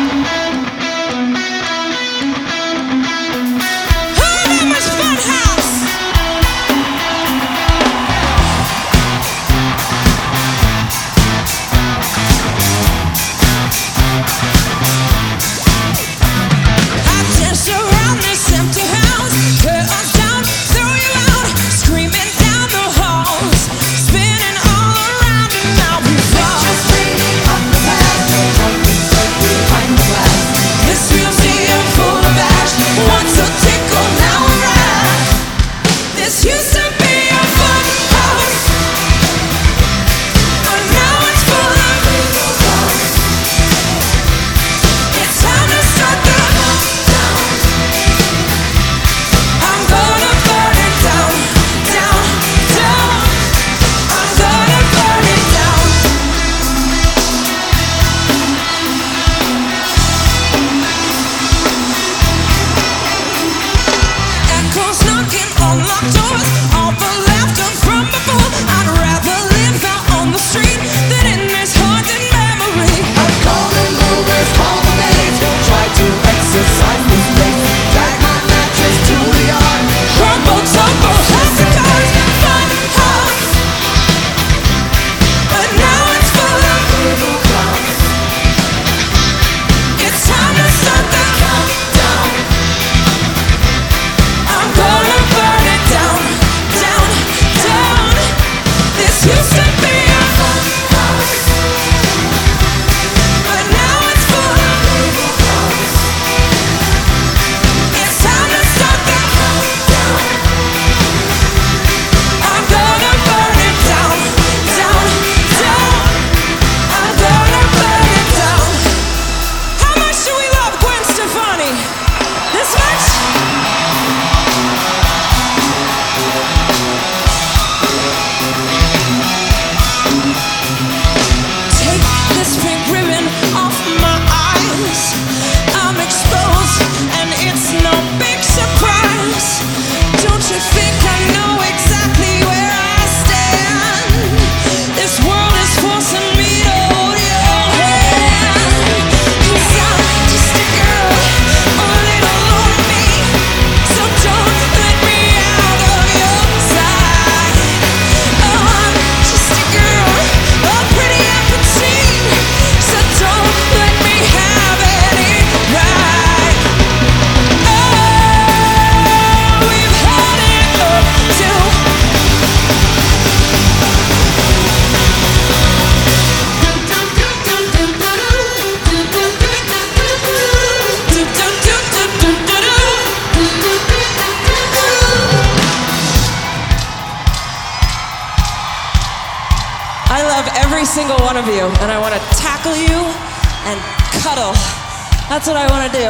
every single one of you, and I want to tackle you and cuddle. That's what I want to do.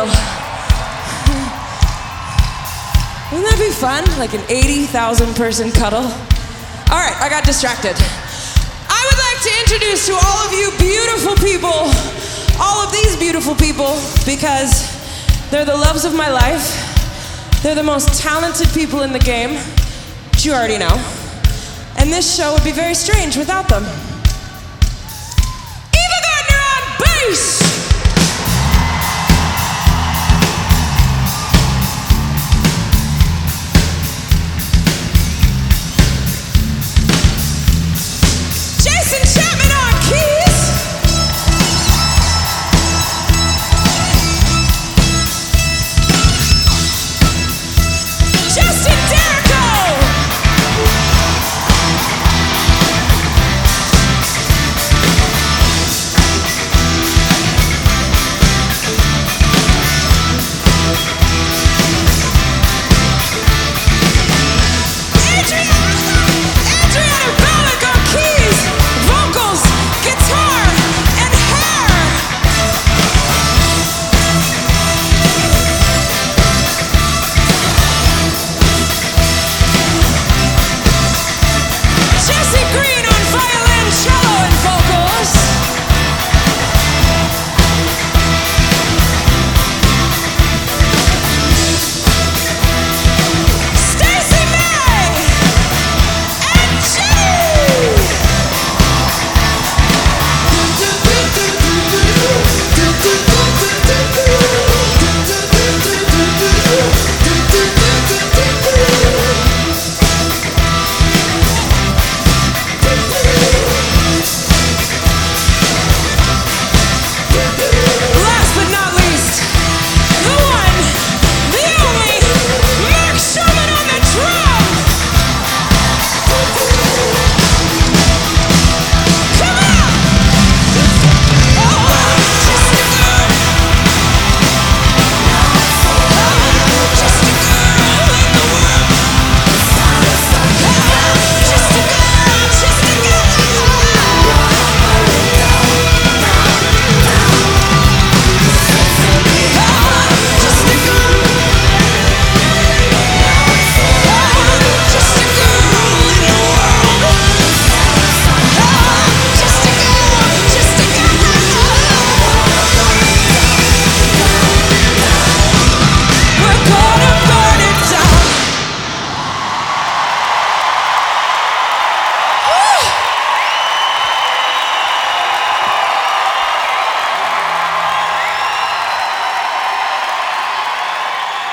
Wouldn't that be fun? Like an 80,000 person cuddle? All right, I got distracted. I would like to introduce to all of you beautiful people, all of these beautiful people, because they're the loves of my life. They're the most talented people in the game, which you already know. And this show would be very strange without them. Eva Gardner on bass!